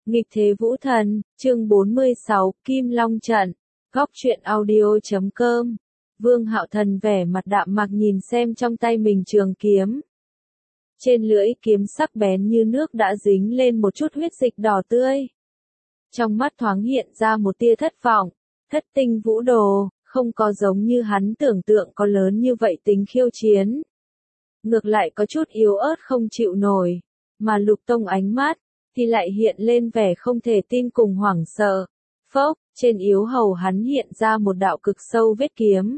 Nghịch thế vũ thần, chương 46, Kim Long trận, góc truyện audio.com. Vương Hạo Thần vẻ mặt đạm mạc nhìn xem trong tay mình trường kiếm. Trên lưỡi kiếm sắc bén như nước đã dính lên một chút huyết dịch đỏ tươi. Trong mắt thoáng hiện ra một tia thất vọng, Thất tinh vũ đồ, không có giống như hắn tưởng tượng có lớn như vậy tính khiêu chiến. Ngược lại có chút yếu ớt không chịu nổi, mà Lục Tông ánh mắt thì lại hiện lên vẻ không thể tin cùng hoảng sợ. Phốc, trên yếu hầu hắn hiện ra một đạo cực sâu vết kiếm.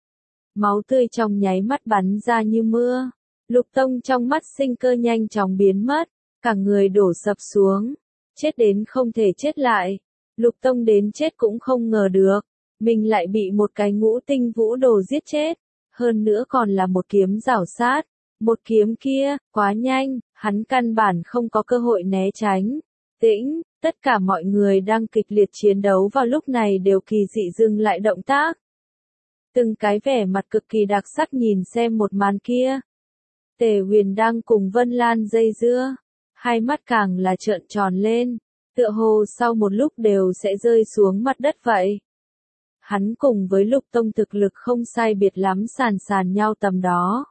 Máu tươi trong nháy mắt bắn ra như mưa. Lục Tông trong mắt sinh cơ nhanh chóng biến mất, cả người đổ sập xuống, chết đến không thể chết lại. Lục Tông đến chết cũng không ngờ được, mình lại bị một cái ngũ tinh vũ đồ giết chết, hơn nữa còn là một kiếm rảo sát. Một kiếm kia, quá nhanh, hắn căn bản không có cơ hội né tránh. Tĩnh, tất cả mọi người đang kịch liệt chiến đấu vào lúc này đều kỳ dị dừng lại động tác. Từng cái vẻ mặt cực kỳ đặc sắc nhìn xem một màn kia. Tề Huyền đang cùng Vân Lan dây dưa, hai mắt càng là trợn tròn lên, tựa hồ sau một lúc đều sẽ rơi xuống mặt đất vậy. Hắn cùng với Lục Tông thực lực không sai biệt lắm sàn sàn nhau tầm đó.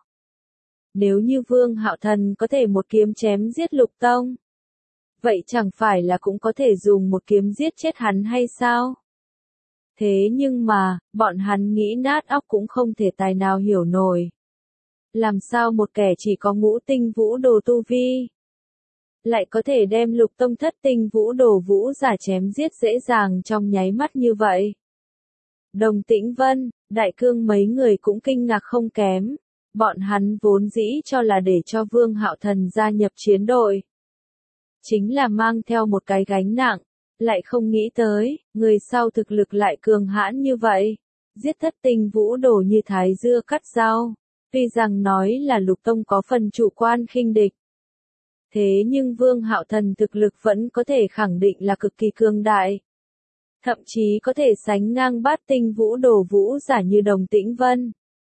Nếu như Vương Hạo Thần có thể một kiếm chém giết Lục Tông, vậy chẳng phải là cũng có thể dùng một kiếm giết chết hắn hay sao? Thế nhưng mà, bọn hắn nghĩ nát óc cũng không thể tài nào hiểu nổi. Làm sao một kẻ chỉ có ngũ tinh vũ đồ tu vi, lại có thể đem Lục Tông thất tinh vũ đồ vũ giả chém giết dễ dàng trong nháy mắt như vậy? Đồng Tĩnh Vân, Đại Cương mấy người cũng kinh ngạc không kém. Bọn hắn vốn dĩ cho là để cho Vương Hạo Thần gia nhập chiến đội, chính là mang theo một cái gánh nặng, lại không nghĩ tới, người sau thực lực lại cường hãn như vậy, giết thất tinh vũ đồ như thái dưa cắt rau. Tuy rằng nói là Lục Tông có phần chủ quan khinh địch, thế nhưng Vương Hạo Thần thực lực vẫn có thể khẳng định là cực kỳ cường đại. Thậm chí có thể sánh ngang bát tinh vũ đồ vũ giả như Đồng Tĩnh Vân.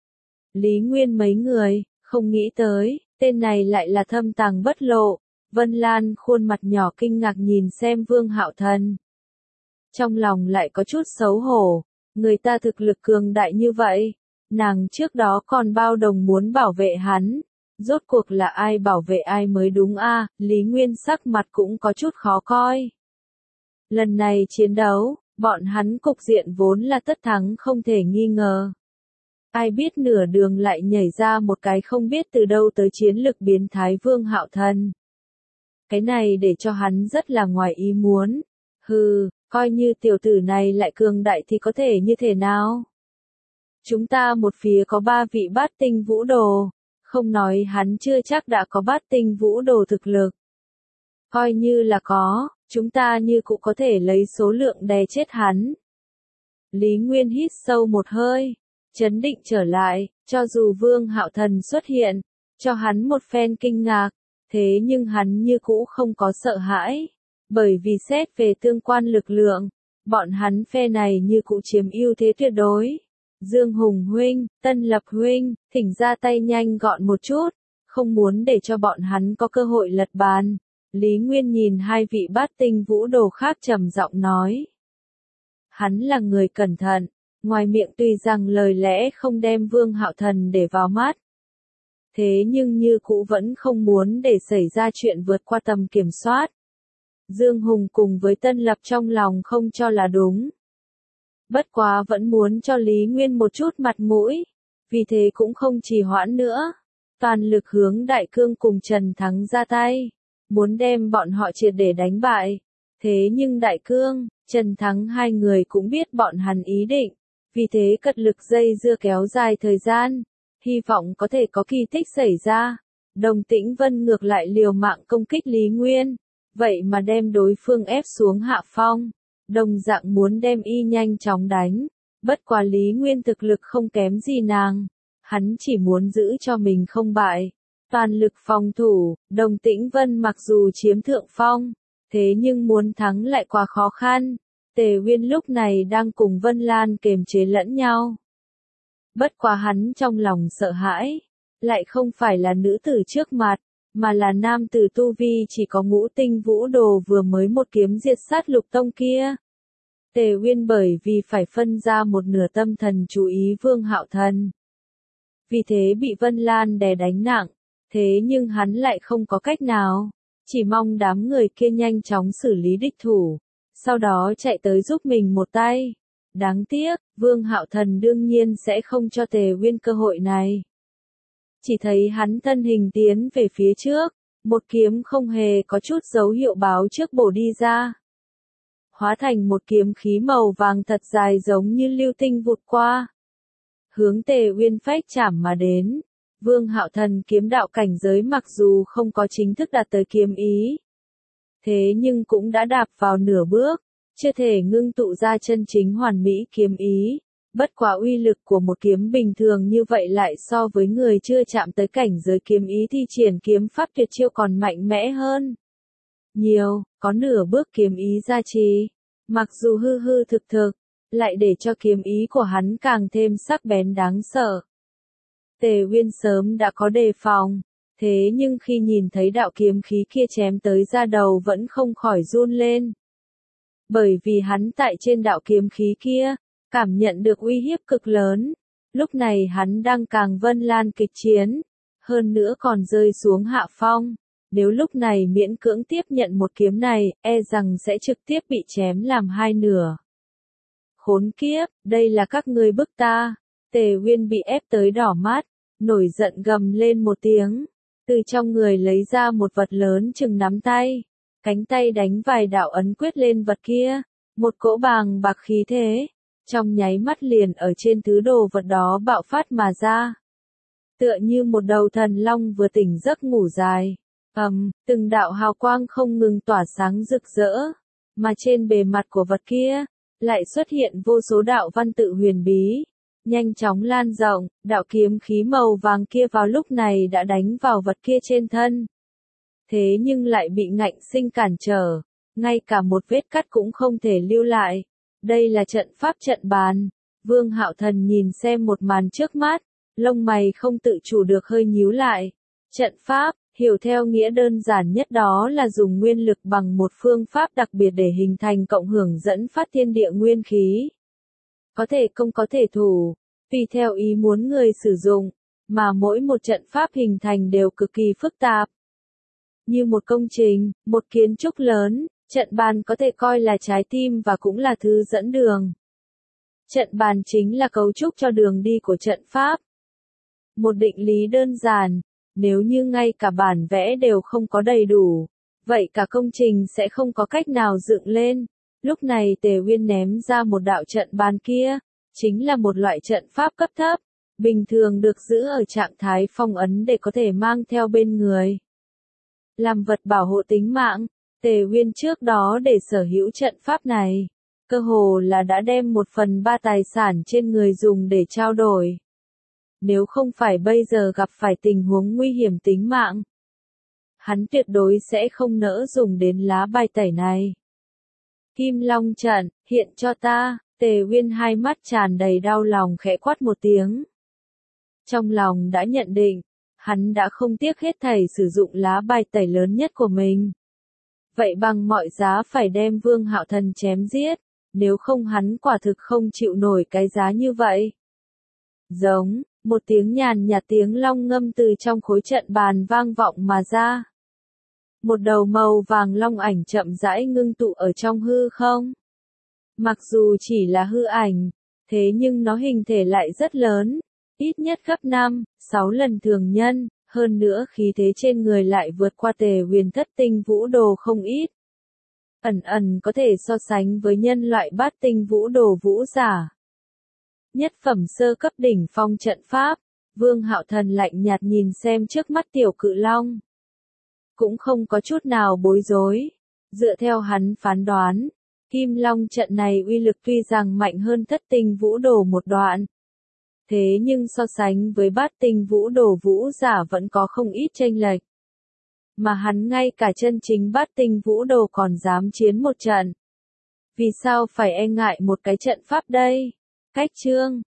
Lý Nguyên mấy người, không nghĩ tới, tên này lại là thâm tàng bất lộ. Vân Lan khuôn mặt nhỏ kinh ngạc nhìn xem Vương Hạo Thần. Trong lòng lại có chút xấu hổ, người ta thực lực cường đại như vậy, nàng trước đó còn bao đồng muốn bảo vệ hắn. Rốt cuộc là ai bảo vệ ai mới đúng a? Lý Nguyên sắc mặt cũng có chút khó coi. Lần này chiến đấu, bọn hắn cục diện vốn là tất thắng không thể nghi ngờ. Ai biết nửa đường lại nhảy ra một cái không biết từ đâu tới chiến lực biến thái Vương Hạo Thần. Cái này để cho hắn rất là ngoài ý muốn. Hừ, coi như tiểu tử này lại cường đại thì có thể như thế nào? Chúng ta một phía có 3 vị bát tinh vũ đồ, không nói hắn chưa chắc đã có bát tinh vũ đồ thực lực. Coi như là có, chúng ta như cũng có thể lấy số lượng đè chết hắn. Lý Nguyên hít sâu một hơi, chấn định trở lại, cho dù Vương Hạo Thần xuất hiện, cho hắn một phen kinh ngạc, thế nhưng hắn như cũ không có sợ hãi, bởi vì xét về tương quan lực lượng, bọn hắn phe này như cũ chiếm ưu thế tuyệt đối. Dương Hùng huynh, Tân Lập huynh, thỉnh ra tay nhanh gọn một chút, không muốn để cho bọn hắn có cơ hội lật bàn. Lý Nguyên nhìn hai vị bát tinh vũ đồ khác trầm giọng nói. Hắn là người cẩn thận, ngoài miệng tuy rằng lời lẽ không đem Vương Hạo Thần để vào mắt, thế nhưng như cũ vẫn không muốn để xảy ra chuyện vượt qua tầm kiểm soát. Dương Hùng cùng với Tân Lập trong lòng không cho là đúng. Bất quá vẫn muốn cho Lý Nguyên một chút mặt mũi, vì thế cũng không trì hoãn nữa. Toàn lực hướng Đại Cương cùng Trần Thắng ra tay, muốn đem bọn họ triệt để đánh bại. Thế nhưng Đại Cương, Trần Thắng hai người cũng biết bọn hắn ý định, vì thế cật lực dây dưa kéo dài thời gian, hy vọng có thể có kỳ tích xảy ra. Đồng Tĩnh Vân ngược lại liều mạng công kích Lý Nguyên, vậy mà đem đối phương ép xuống hạ phong, đồng dạng muốn đem y nhanh chóng đánh. Bất quá Lý Nguyên thực lực không kém gì nàng, hắn chỉ muốn giữ cho mình không bại, toàn lực phòng thủ. Đồng Tĩnh Vân mặc dù chiếm thượng phong, thế nhưng muốn thắng lại quá khó khăn. Tề Uyên lúc này đang cùng Vân Lan kềm chế lẫn nhau. Bất quá hắn trong lòng sợ hãi, lại không phải là nữ tử trước mặt, mà là nam tử tu vi chỉ có ngũ tinh vũ đồ vừa mới một kiếm diệt sát Lục Tông kia. Tề Uyên bởi vì phải phân ra một nửa tâm thần chú ý Vương Hạo Thần. Vì thế bị Vân Lan đè đánh nặng, thế nhưng hắn lại không có cách nào, chỉ mong đám người kia nhanh chóng xử lý địch thủ, sau đó chạy tới giúp mình một tay. Đáng tiếc, Vương Hạo Thần đương nhiên sẽ không cho Tề Uyên cơ hội này. Chỉ thấy hắn thân hình tiến về phía trước, một kiếm không hề có chút dấu hiệu báo trước bổ đi ra. Hóa thành một kiếm khí màu vàng thật dài giống như lưu tinh vụt qua. Hướng Tề Uyên phách chảm mà đến. Vương Hạo Thần kiếm đạo cảnh giới mặc dù không có chính thức đạt tới kiếm ý. Thế nhưng cũng đã đạp vào nửa bước, chưa thể ngưng tụ ra chân chính hoàn mỹ kiếm ý. Bất quá uy lực của một kiếm bình thường như vậy lại so với người chưa chạm tới cảnh giới kiếm ý thi triển kiếm pháp tuyệt chiêu còn mạnh mẽ hơn. Nhiều, có nửa bước kiếm ý gia trì. Mặc dù hư hư thực thực, lại để cho kiếm ý của hắn càng thêm sắc bén đáng sợ. Tề Uyên sớm đã có đề phòng, thế nhưng khi nhìn thấy đạo kiếm khí kia chém tới da đầu vẫn không khỏi run lên. Bởi vì hắn tại trên đạo kiếm khí kia, cảm nhận được uy hiếp cực lớn. Lúc này hắn đang càng Vân Lan kịch chiến, hơn nữa còn rơi xuống hạ phong. Nếu lúc này miễn cưỡng tiếp nhận một kiếm này, e rằng sẽ trực tiếp bị chém làm hai nửa. Khốn kiếp, đây là các ngươi bức ta. Tề Uyên bị ép tới đỏ mắt, nổi giận gầm lên một tiếng. Từ trong người lấy ra một vật lớn chừng nắm tay. Cánh tay đánh vài đạo ấn quyết lên vật kia. Một cỗ bàng bạc khí thế. Trong nháy mắt liền ở trên thứ đồ vật đó bạo phát mà ra. Tựa như một đầu thần long vừa tỉnh giấc ngủ dài. Từng đạo hào quang không ngừng tỏa sáng rực rỡ. Mà trên bề mặt của vật kia, lại xuất hiện vô số đạo văn tự huyền bí. Nhanh chóng lan rộng, đạo kiếm khí màu vàng kia vào lúc này đã đánh vào vật kia trên thân. Thế nhưng lại bị ngạnh sinh cản trở, ngay cả một vết cắt cũng không thể lưu lại. Đây là trận pháp trận bàn. Vương Hạo Thần nhìn xem một màn trước mắt, lông mày không tự chủ được hơi nhíu lại. Trận pháp, hiểu theo nghĩa đơn giản nhất đó là dùng nguyên lực bằng một phương pháp đặc biệt để hình thành cộng hưởng dẫn phát thiên địa nguyên khí. Có thể công có thể thủ, tùy theo ý muốn người sử dụng, mà mỗi một trận pháp hình thành đều cực kỳ phức tạp. Như một công trình, một kiến trúc lớn, trận bàn có thể coi là trái tim và cũng là thứ dẫn đường. Trận bàn chính là cấu trúc cho đường đi của trận pháp. Một định lý đơn giản, nếu như ngay cả bản vẽ đều không có đầy đủ, vậy cả công trình sẽ không có cách nào dựng lên. Lúc này Tề Uyên ném ra một đạo trận bàn kia, chính là một loại trận pháp cấp thấp, bình thường được giữ ở trạng thái phong ấn để có thể mang theo bên người. Làm vật bảo hộ tính mạng, Tề Uyên trước đó để sở hữu trận pháp này, cơ hồ là đã đem 1/3 tài sản trên người dùng để trao đổi. Nếu không phải bây giờ gặp phải tình huống nguy hiểm tính mạng, hắn tuyệt đối sẽ không nỡ dùng đến lá bài tẩy này. Kim Long trận, hiện cho ta. Tề Uyên hai mắt tràn đầy đau lòng khẽ quát một tiếng. Trong lòng đã nhận định, hắn đã không tiếc hết thảy sử dụng lá bài tẩy lớn nhất của mình. Vậy bằng mọi giá phải đem Vương Hạo Thần chém giết, nếu không hắn quả thực không chịu nổi cái giá như vậy. Giống, một tiếng nhàn nhạt tiếng long ngâm từ trong khối trận bàn vang vọng mà ra. Một đầu màu vàng long ảnh chậm rãi ngưng tụ ở trong hư không. Mặc dù chỉ là hư ảnh, thế nhưng nó hình thể lại rất lớn, ít nhất gấp 5-6 lần thường nhân, hơn nữa khí thế trên người lại vượt qua Tề Huyền thất tinh vũ đồ không ít. Ẩn ẩn có thể so sánh với nhân loại bát tinh vũ đồ vũ giả. Nhất phẩm sơ cấp đỉnh phong trận pháp, Vương Hạo Thần lạnh nhạt nhìn xem trước mắt tiểu cự long. Cũng không có chút nào bối rối, dựa theo hắn phán đoán. Kim Long trận này uy lực tuy rằng mạnh hơn thất tinh vũ đồ một đoạn. Thế nhưng so sánh với bát tinh vũ đồ vũ giả vẫn có không ít chênh lệch. Mà hắn ngay cả chân chính bát tinh vũ đồ còn dám chiến một trận. Vì sao phải e ngại một cái trận pháp đây? Cách chương